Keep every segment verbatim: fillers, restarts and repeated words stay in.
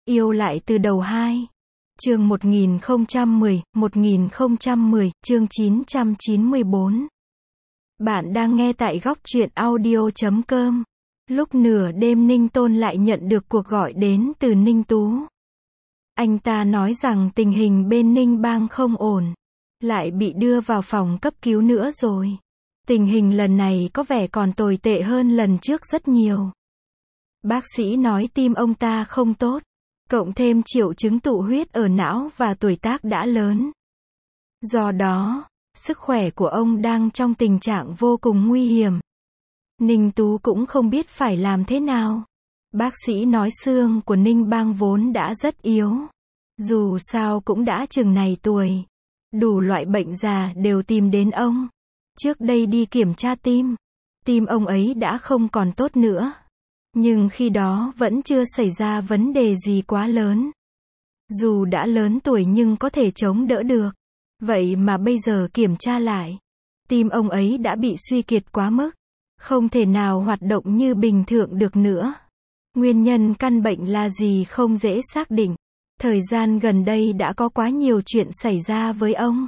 Yêu lại từ đầu hai. Chương một nghìn không trăm mười, một nghìn không trăm mười, chương chín trăm chín mươi bốn. Bạn đang nghe tại góc truyện audio chấm com. Lúc nửa đêm Ninh Tôn lại nhận được cuộc gọi đến từ Ninh Tú. Anh ta nói rằng tình hình bên Ninh Bang không ổn, lại bị đưa vào phòng cấp cứu nữa rồi. Tình hình lần này có vẻ còn tồi tệ hơn lần trước rất nhiều. Bác sĩ nói tim ông ta không tốt, cộng thêm triệu chứng tụ huyết ở não và tuổi tác đã lớn. Do đó, sức khỏe của ông đang trong tình trạng vô cùng nguy hiểm. Ninh Tú cũng không biết phải làm thế nào. Bác sĩ nói xương của Ninh Bang vốn đã rất yếu. Dù sao cũng đã chừng này tuổi. Đủ loại bệnh già đều tìm đến ông. Trước đây đi kiểm tra tim. Tim ông ấy đã không còn tốt nữa. Nhưng khi đó vẫn chưa xảy ra vấn đề gì quá lớn. Dù đã lớn tuổi nhưng có thể chống đỡ được. Vậy mà bây giờ kiểm tra lại, tim ông ấy đã bị suy kiệt quá mức. Không thể nào hoạt động như bình thường được nữa. Nguyên nhân căn bệnh là gì không dễ xác định. Thời gian gần đây đã có quá nhiều chuyện xảy ra với ông.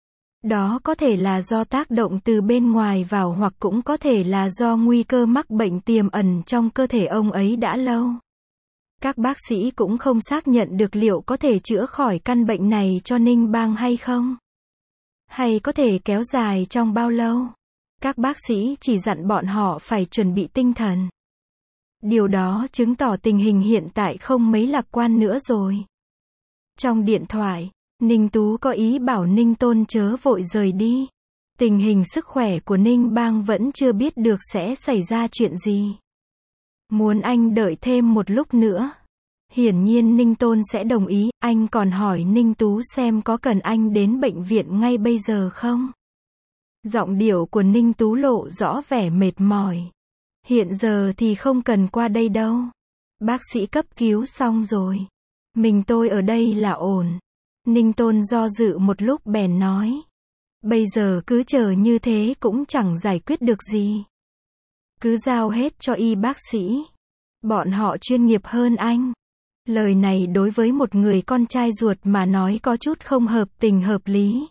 Đó có thể là do tác động từ bên ngoài vào hoặc cũng có thể là do nguy cơ mắc bệnh tiềm ẩn trong cơ thể ông ấy đã lâu. Các bác sĩ cũng không xác nhận được liệu có thể chữa khỏi căn bệnh này cho Ninh Bang hay không. Hay có thể kéo dài trong bao lâu. Các bác sĩ chỉ dặn bọn họ phải chuẩn bị tinh thần. Điều đó chứng tỏ tình hình hiện tại không mấy lạc quan nữa rồi. Trong điện thoại, Ninh Tú có ý bảo Ninh Tôn chớ vội rời đi. Tình hình sức khỏe của Ninh Bang vẫn chưa biết được sẽ xảy ra chuyện gì. Muốn anh đợi thêm một lúc nữa. Hiển nhiên Ninh Tôn sẽ đồng ý. Anh còn hỏi Ninh Tú xem có cần anh đến bệnh viện ngay bây giờ không. Giọng điệu của Ninh Tú lộ rõ vẻ mệt mỏi. Hiện giờ thì không cần qua đây đâu. Bác sĩ cấp cứu xong rồi. Mình tôi ở đây là ổn. Ninh Tôn do dự một lúc bèn nói. Bây giờ cứ chờ như thế cũng chẳng giải quyết được gì. Cứ giao hết cho y bác sĩ. Bọn họ chuyên nghiệp hơn anh. Lời này đối với một người con trai ruột mà nói có chút không hợp tình hợp lý.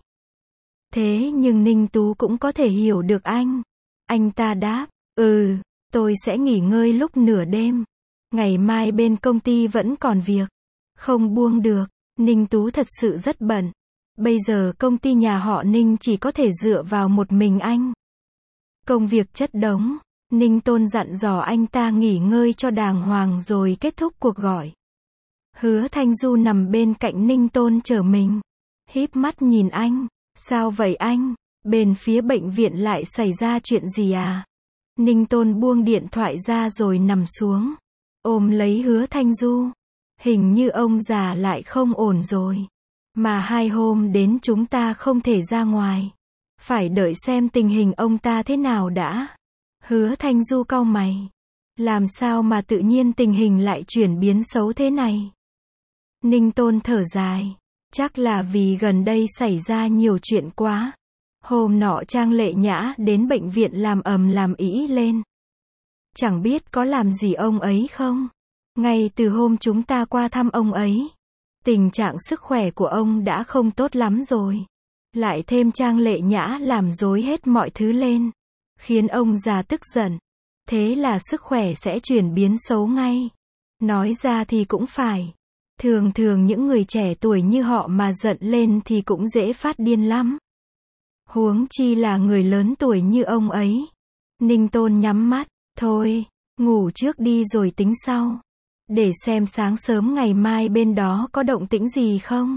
Thế nhưng Ninh Tú cũng có thể hiểu được anh. Anh ta đáp, ừ, tôi sẽ nghỉ ngơi lúc nửa đêm. Ngày mai bên công ty vẫn còn việc. Không buông được. Ninh Tú thật sự rất bận. Bây giờ công ty nhà họ Ninh chỉ có thể dựa vào một mình anh. Công việc chất đống. Ninh Tôn dặn dò anh ta nghỉ ngơi cho đàng hoàng rồi kết thúc cuộc gọi. Hứa Thanh Du nằm bên cạnh Ninh Tôn chờ mình. Híp mắt nhìn anh. Sao vậy anh? Bên phía bệnh viện lại xảy ra chuyện gì à? Ninh Tôn buông điện thoại ra rồi nằm xuống. Ôm lấy Hứa Thanh Du. Hình như ông già lại không ổn rồi. Mà hai hôm đến chúng ta không thể ra ngoài. Phải đợi xem tình hình ông ta thế nào đã. Hứa Thanh Du cau mày. Làm sao mà tự nhiên tình hình lại chuyển biến xấu thế này? Ninh Tôn thở dài. Chắc là vì gần đây xảy ra nhiều chuyện quá. Hôm nọ Trang Lệ Nhã đến bệnh viện làm ầm làm ĩ lên. Chẳng biết có làm gì ông ấy không? Ngay từ hôm chúng ta qua thăm ông ấy, tình trạng sức khỏe của ông đã không tốt lắm rồi. Lại thêm Trang Lệ Nhã làm rối hết mọi thứ lên, khiến ông già tức giận. Thế là sức khỏe sẽ chuyển biến xấu ngay. Nói ra thì cũng phải. Thường thường những người trẻ tuổi như họ mà giận lên thì cũng dễ phát điên lắm. Huống chi là người lớn tuổi như ông ấy. Ninh Tôn nhắm mắt. Thôi, ngủ trước đi rồi tính sau. Để xem sáng sớm ngày mai bên đó có động tĩnh gì không.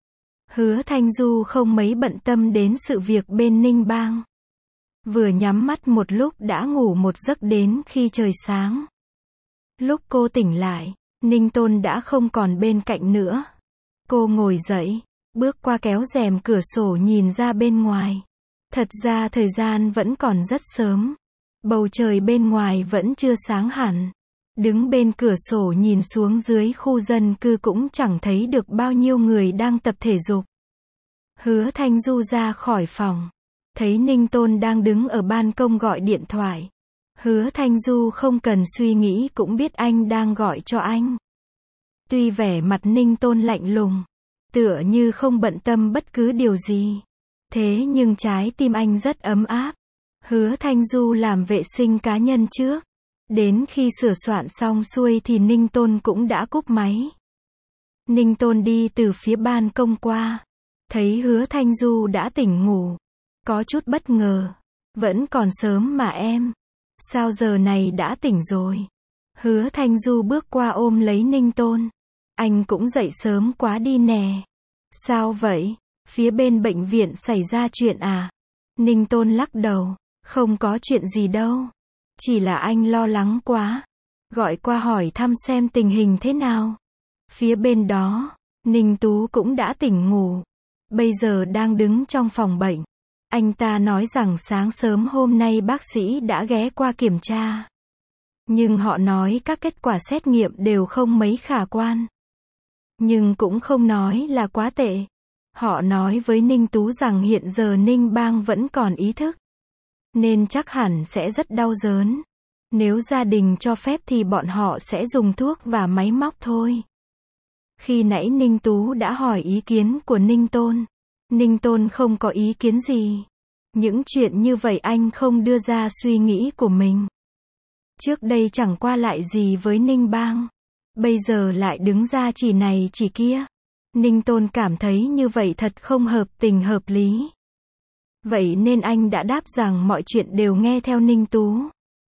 Hứa Thanh Du không mấy bận tâm đến sự việc bên Ninh Bang. Vừa nhắm mắt một lúc đã ngủ một giấc đến khi trời sáng. Lúc cô tỉnh lại, Ninh Tôn đã không còn bên cạnh nữa. Cô ngồi dậy, bước qua kéo rèm cửa sổ nhìn ra bên ngoài. Thật ra thời gian vẫn còn rất sớm. Bầu trời bên ngoài vẫn chưa sáng hẳn. Đứng bên cửa sổ nhìn xuống dưới khu dân cư cũng chẳng thấy được bao nhiêu người đang tập thể dục. Hứa Thanh Du ra khỏi phòng. Thấy Ninh Tôn đang đứng ở ban công gọi điện thoại. Hứa Thanh Du không cần suy nghĩ cũng biết anh đang gọi cho anh. Tuy vẻ mặt Ninh Tôn lạnh lùng, tựa như không bận tâm bất cứ điều gì. Thế nhưng trái tim anh rất ấm áp. Hứa Thanh Du làm vệ sinh cá nhân trước. Đến khi sửa soạn xong xuôi thì Ninh Tôn cũng đã cúp máy. Ninh Tôn đi từ phía ban công qua. Thấy Hứa Thanh Du đã tỉnh ngủ. Có chút bất ngờ. Vẫn còn sớm mà em. Sao giờ này đã tỉnh rồi? Hứa Thanh Du bước qua ôm lấy Ninh Tôn. Anh cũng dậy sớm quá đi nè. Sao vậy? Phía bên bệnh viện xảy ra chuyện à? Ninh Tôn lắc đầu. Không có chuyện gì đâu. Chỉ là anh lo lắng quá. Gọi qua hỏi thăm xem tình hình thế nào. Phía bên đó, Ninh Tú cũng đã tỉnh ngủ. Bây giờ đang đứng trong phòng bệnh. Anh ta nói rằng sáng sớm hôm nay bác sĩ đã ghé qua kiểm tra. Nhưng họ nói các kết quả xét nghiệm đều không mấy khả quan. Nhưng cũng không nói là quá tệ. Họ nói với Ninh Tú rằng hiện giờ Ninh Bang vẫn còn ý thức. Nên chắc hẳn sẽ rất đau đớn. Nếu gia đình cho phép thì bọn họ sẽ dùng thuốc và máy móc thôi. Khi nãy Ninh Tú đã hỏi ý kiến của Ninh Tôn. Ninh Tôn không có ý kiến gì. Những chuyện như vậy anh không đưa ra suy nghĩ của mình. Trước đây chẳng qua lại gì với Ninh Bang. Bây giờ lại đứng ra chỉ này chỉ kia. Ninh Tôn cảm thấy như vậy thật không hợp tình hợp lý. Vậy nên anh đã đáp rằng mọi chuyện đều nghe theo Ninh Tú.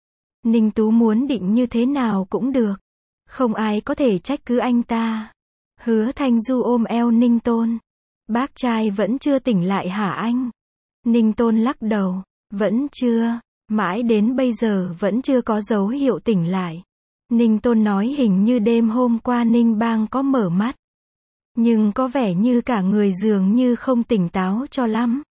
Ninh Tú muốn định như thế nào cũng được. Không ai có thể trách cứ anh ta. Hứa Thanh Du ôm eo Ninh Tôn. Bác trai vẫn chưa tỉnh lại hả anh? Ninh Tôn lắc đầu. Vẫn chưa. Mãi đến bây giờ vẫn chưa có dấu hiệu tỉnh lại. Ninh Tôn nói hình như đêm hôm qua Ninh Bang có mở mắt. Nhưng có vẻ như cả người dường như không tỉnh táo cho lắm.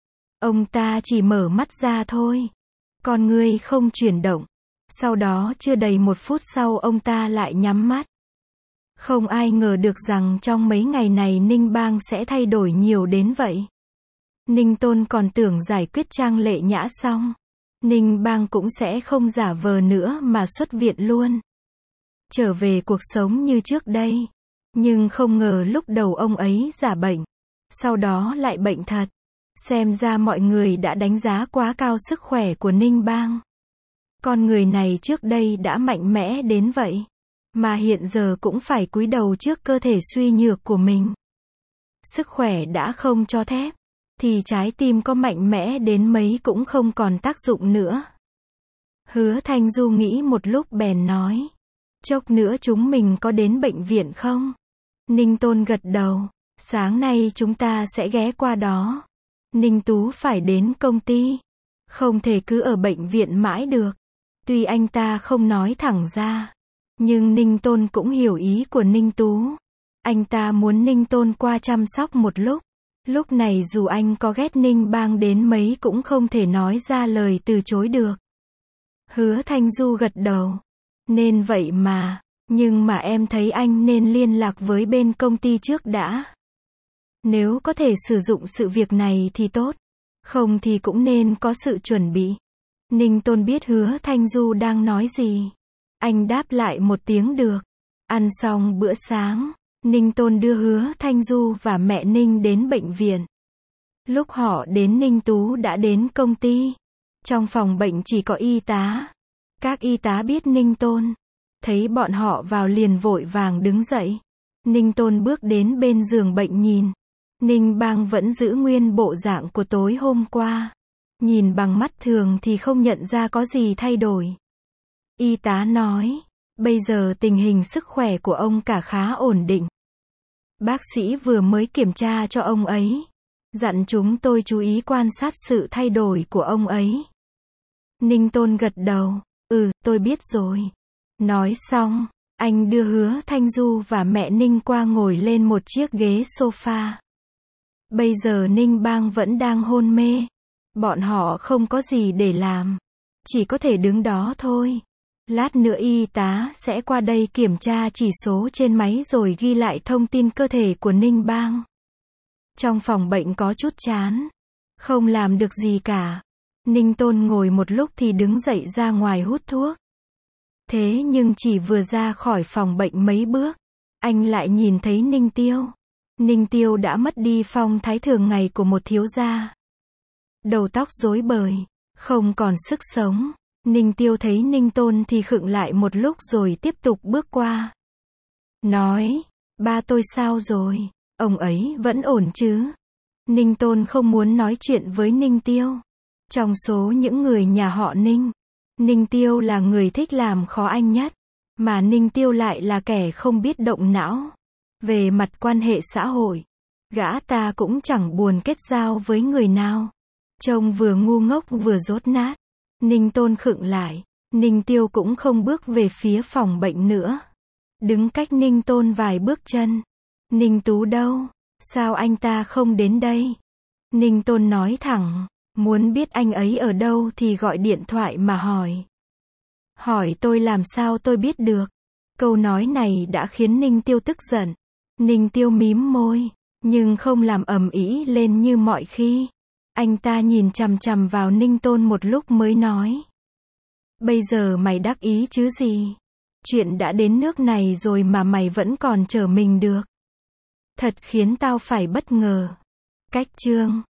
Ông ta chỉ mở mắt ra thôi. Con người không chuyển động. Sau đó chưa đầy một phút sau ông ta lại nhắm mắt. Không ai ngờ được rằng trong mấy ngày này Ninh Bang sẽ thay đổi nhiều đến vậy. Ninh Tôn còn tưởng giải quyết Trang Lệ Nhã xong. Ninh Bang cũng sẽ không giả vờ nữa mà xuất viện luôn. Trở về cuộc sống như trước đây. Nhưng không ngờ lúc đầu ông ấy giả bệnh. Sau đó lại bệnh thật. Xem ra mọi người đã đánh giá quá cao sức khỏe của Ninh Bang. Con người này trước đây đã mạnh mẽ đến vậy. Mà hiện giờ cũng phải cúi đầu trước cơ thể suy nhược của mình. Sức khỏe đã không cho phép. Thì trái tim có mạnh mẽ đến mấy cũng không còn tác dụng nữa. Hứa Thanh Du nghĩ một lúc bèn nói. Chốc nữa chúng mình có đến bệnh viện không? Ninh Tôn gật đầu. Sáng nay chúng ta sẽ ghé qua đó. Ninh Tú phải đến công ty. Không thể cứ ở bệnh viện mãi được. Tuy anh ta không nói thẳng ra. Nhưng Ninh Tôn cũng hiểu ý của Ninh Tú. Anh ta muốn Ninh Tôn qua chăm sóc một lúc. Lúc này dù anh có ghét Ninh Bang đến mấy cũng không thể nói ra lời từ chối được. Hứa Thanh Du gật đầu. Nên vậy mà. Nhưng mà em thấy anh nên liên lạc với bên công ty trước đã. Nếu có thể sử dụng sự việc này thì tốt. Không thì cũng nên có sự chuẩn bị. Ninh Tôn biết Hứa Thanh Du đang nói gì. Anh đáp lại một tiếng được. Ăn xong bữa sáng, Ninh Tôn đưa Hứa Thanh Du và mẹ Ninh đến bệnh viện. Lúc họ đến Ninh Tú đã đến công ty. Trong phòng bệnh chỉ có y tá. Các y tá biết Ninh Tôn. Thấy bọn họ vào liền vội vàng đứng dậy. Ninh Tôn bước đến bên giường bệnh nhìn. Ninh Bang vẫn giữ nguyên bộ dạng của tối hôm qua. Nhìn bằng mắt thường thì không nhận ra có gì thay đổi. Y tá nói, bây giờ tình hình sức khỏe của ông cả khá ổn định. Bác sĩ vừa mới kiểm tra cho ông ấy. Dặn chúng tôi chú ý quan sát sự thay đổi của ông ấy. Ninh Tôn gật đầu, ừ, tôi biết rồi. Nói xong, anh đưa Hứa Thanh Du và mẹ Ninh qua ngồi lên một chiếc ghế sofa. Bây giờ Ninh Bang vẫn đang hôn mê. Bọn họ không có gì để làm. Chỉ có thể đứng đó thôi. Lát nữa y tá sẽ qua đây kiểm tra chỉ số trên máy rồi ghi lại thông tin cơ thể của Ninh Bang. Trong phòng bệnh có chút chán. Không làm được gì cả. Ninh Tôn ngồi một lúc thì đứng dậy ra ngoài hút thuốc. Thế nhưng chỉ vừa ra khỏi phòng bệnh mấy bước. anh lại nhìn thấy Ninh Tiêu. Ninh Tiêu đã mất đi phong thái thường ngày của một thiếu gia. Đầu tóc rối bời, không còn sức sống. Ninh Tiêu thấy Ninh Tôn thì khựng lại một lúc rồi tiếp tục bước qua. Nói, ba tôi sao rồi? Ông ấy vẫn ổn chứ? Ninh Tôn không muốn nói chuyện với Ninh Tiêu. Trong số những người nhà họ Ninh, Ninh Tiêu là người thích làm khó anh nhất. Mà Ninh Tiêu lại là kẻ không biết động não. Về mặt quan hệ xã hội, gã ta cũng chẳng buồn kết giao với người nào. Trông vừa ngu ngốc vừa dốt nát. Ninh Tôn khựng lại. Ninh Tiêu cũng không bước về phía phòng bệnh nữa. Đứng cách Ninh Tôn vài bước chân. Ninh Tú đâu? Sao anh ta không đến đây? Ninh Tôn nói thẳng. Muốn biết anh ấy ở đâu thì gọi điện thoại mà hỏi. Hỏi tôi làm sao tôi biết được? Câu nói này đã khiến Ninh Tiêu tức giận. Ninh Tiêu mím môi, nhưng không làm ầm ĩ lên như mọi khi. Anh ta nhìn chằm chằm vào Ninh Tôn một lúc mới nói. Bây giờ mày đắc ý chứ gì? Chuyện đã đến nước này rồi mà mày vẫn còn chờ mình được. Thật khiến tao phải bất ngờ. Cách chương